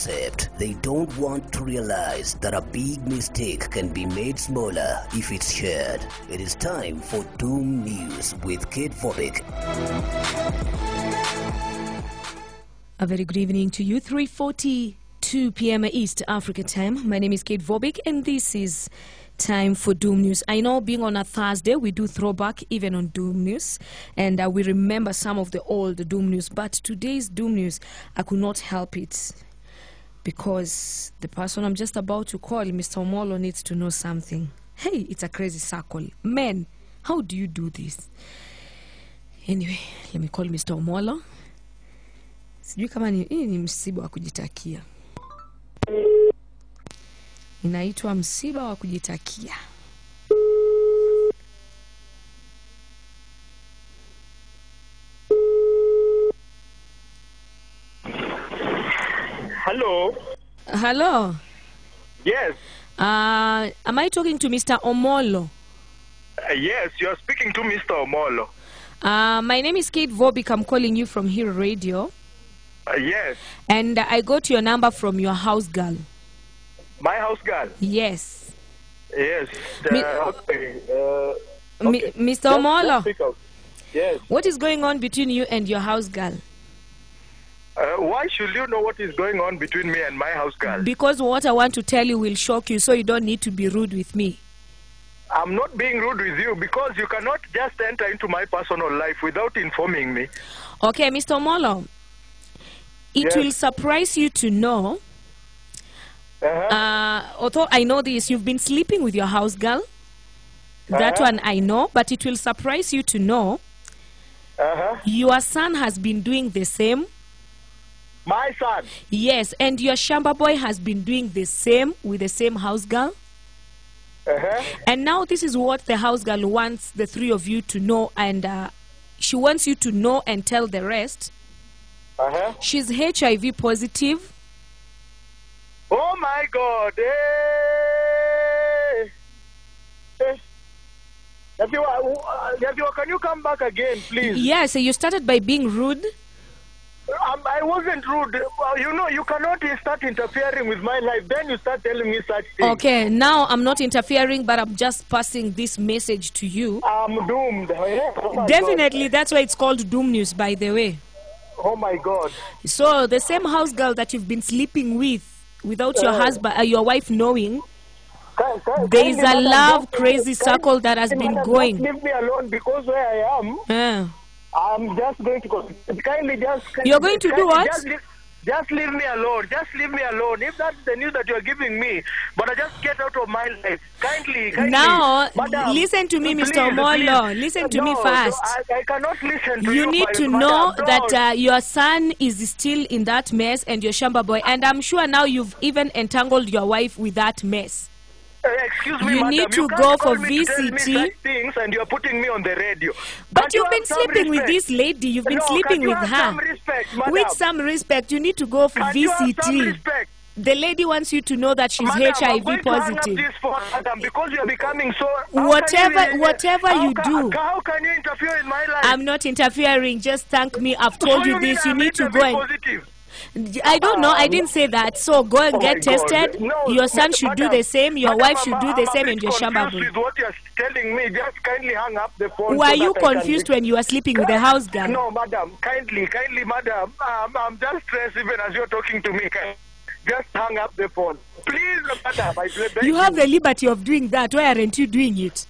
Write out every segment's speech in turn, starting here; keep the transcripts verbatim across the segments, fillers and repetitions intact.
concept. They don't want to realize that a big mistake can be made smaller if it's shared. It is time for Doom News with Kid Vobic. A very good evening to you. three forty-two p m East Africa time. My name is Kid Vobic and this is time for Doom News. I know being on a Thursday, we do throwback even on Doom News, and uh, we remember some of the old Doom News, but today's Doom News, I could not help it because the person I'm just about to call, Mister Omolo, needs to know something. Hey, it's a crazy circle. Men, how do you do this? Anyway, let me call Mister Omolo. Sijui kama ni, ni msiba wa kujitakia. Inaitwa msiba wa kujitakia. Hello. Hello. Yes. Uh, am I talking to Mister Omolo? Uh, yes, you are speaking to Mister Omolo. Uh, my name is Kate Vobic. I'm calling you from Hero Radio. Uh, yes. And uh, I got your number from your house girl. My house girl? Yes. Yes. Uh, Mi okay. Uh, okay. Mi Mister Omolo. Yes. What is going on between you and your house girl? Uh, why should you know what is going on between me and my house girl? Because what I want to tell you will shock you, so you don't need to be rude with me. I'm not being rude with you because you cannot just enter into my personal life without informing me. Okay, Mister Omolo. It yes. will surprise you to know. Uh-huh. Uh, although I know this, you've been sleeping with your house girl. Uh-huh. That one I know, but it will surprise you to know. Uh-huh. Your son has been doing the same. My son? Yes, and your Shamba boy has been doing the same with the same house girl. Uh-huh. And now this is what the house girl wants the three of you to know, and uh, she wants you to know and tell the rest. Uh-huh. She's H I V positive. Oh my God! Hey! Hey. Yafiwa, uh, Yafiwa, can you come back again, please? Yes, you started by being rude. Um, I wasn't rude. Well, you know, you cannot start interfering with my life. Then you start telling me such things. Okay, now I'm not interfering, but I'm just passing this message to you. I'm doomed. Oh Definitely, God. that's why it's called Doom News, by the way. Oh my God. So the same house girl that you've been sleeping with, without your uh, husband, uh, your wife knowing, can, can, there is a love just, crazy can, circle that has been going. Just leave me alone because where I am, uh. I'm just going to go. Kindly just. You're going to do what? Just leave, just leave me alone. Just leave me alone. If that's the news that you're giving me, but I just get out of my life. Kindly, kindly. Now, Madam, listen to me, please, Mister Omolo. Please. Listen to no, me first. No, I, I cannot listen to you. You need my, to madam, know don't. that uh, your son is still in that mess and your Shamba boy. And I'm sure now you've even entangled your wife with that mess. Uh, excuse me, you madam. need to you go for me V to C T. tell me such things and you're putting me on the radio. But Can't you've you been sleeping with this lady. You've been no, sleeping you with have her. Some respect, madam. With some respect, you need to go for Can't V C T. You have some respect? The lady wants you to know that she's madam, H I V I'm going positive. To hang up this phone, madam, because you're becoming so. Whatever, you, whatever how you ca do. How can you interfere in my life? I'm not interfering. Just thank me. I've told so you, you this. You need to go and. Positive? I don't know. I didn't say that. So go and oh get tested. No, your son madam, should do the same. Your madam, wife should I'm, do the I'm same, and your Shamba boy. With what you're telling me, just kindly hang up the phone. Were so you that confused when you were sleeping with the house girl? No, madam. Kindly, kindly, madam. Um, I'm just stressed even as you're talking to me. Just hang up the phone, please, madam. I beg you have the liberty of doing that. Why aren't you doing it?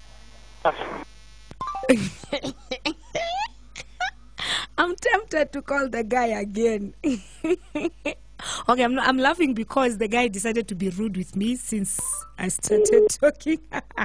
I'm tempted to call the guy again. Okay, I'm, I'm laughing because the guy decided to be rude with me since I started talking.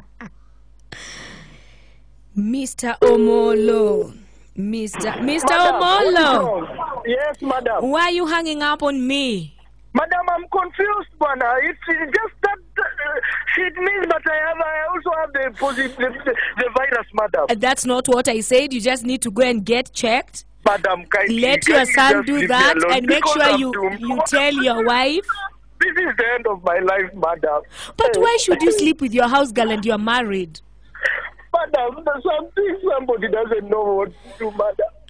Mister Omolo. Mister Mister Omolo. Yes, madam. Why are you hanging up on me? Madam, I'm confused, Bana. It's just that uh, it means that I have, I also have the positive, the, the virus, madam. Uh, that's not what I said. You just need to go and get checked. Madam, kindly, let your kindly son do that and make sure I'm you doomed. you tell your wife. This is the end of my life, madam. But why should you sleep with your house girl and you're married? Madam, something somebody doesn't know what to do, madam.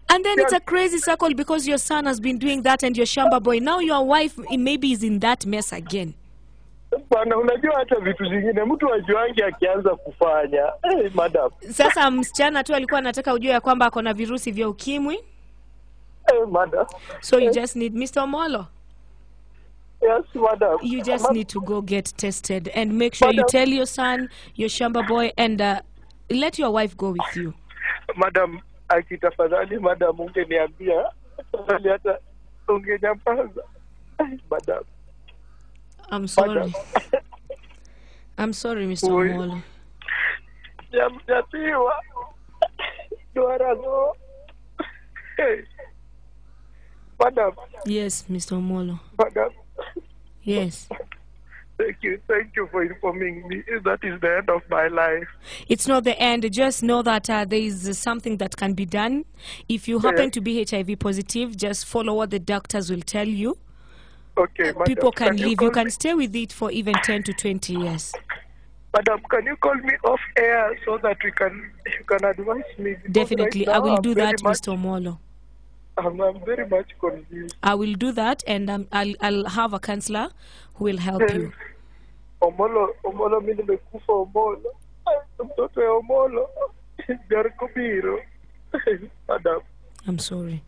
And then it's Yes. a crazy circle because your son has been doing that and your shamba boy. Now your wife maybe is in that mess again. Bana, unajua hata vitu zingine mtu ajuangi akianza kufanya. Hey, madam. Sasa msichana tu alikuwa anataka ujue ya kwamba akona virusi vya ukimwi. Hey, madam. So you just need Mister Omolo. Yes, madam. You just Ma- need to go get tested and make sure you Madam. tell your son, your shamba boy, and uh, let your wife go with you. Madam, akitafadhali madam ungeniambia, tafadhali hata ungenyamaza. Madam. I'm sorry. Madam. I'm sorry, Mister Oi. Omolo. Jamjatiwa. Duarazo. Hey. Madam. Yes, Mister Omolo. Madam. Yes. Thank you. Thank you for informing me. That is the end of my life. It's not the end. Just know that uh, there is uh, something that can be done. If you happen Yeah. to be H I V positive, just follow what the doctors will tell you. Okay, madam. People can, you live. call You can me- stay with it for even ten to twenty years. Madam, can you call me off air so that we can you can advise me? Because Definitely. right I now will I'm do very that, much- Mister Omolo. I'm, I'm very much confused. I will do that, and um, I'll, I'll have a counselor who will help you. Omolo, Omolo, mimi nimekufa Omolo. Mtoto ya Omolo. Garikubiro. Madam. I'm sorry.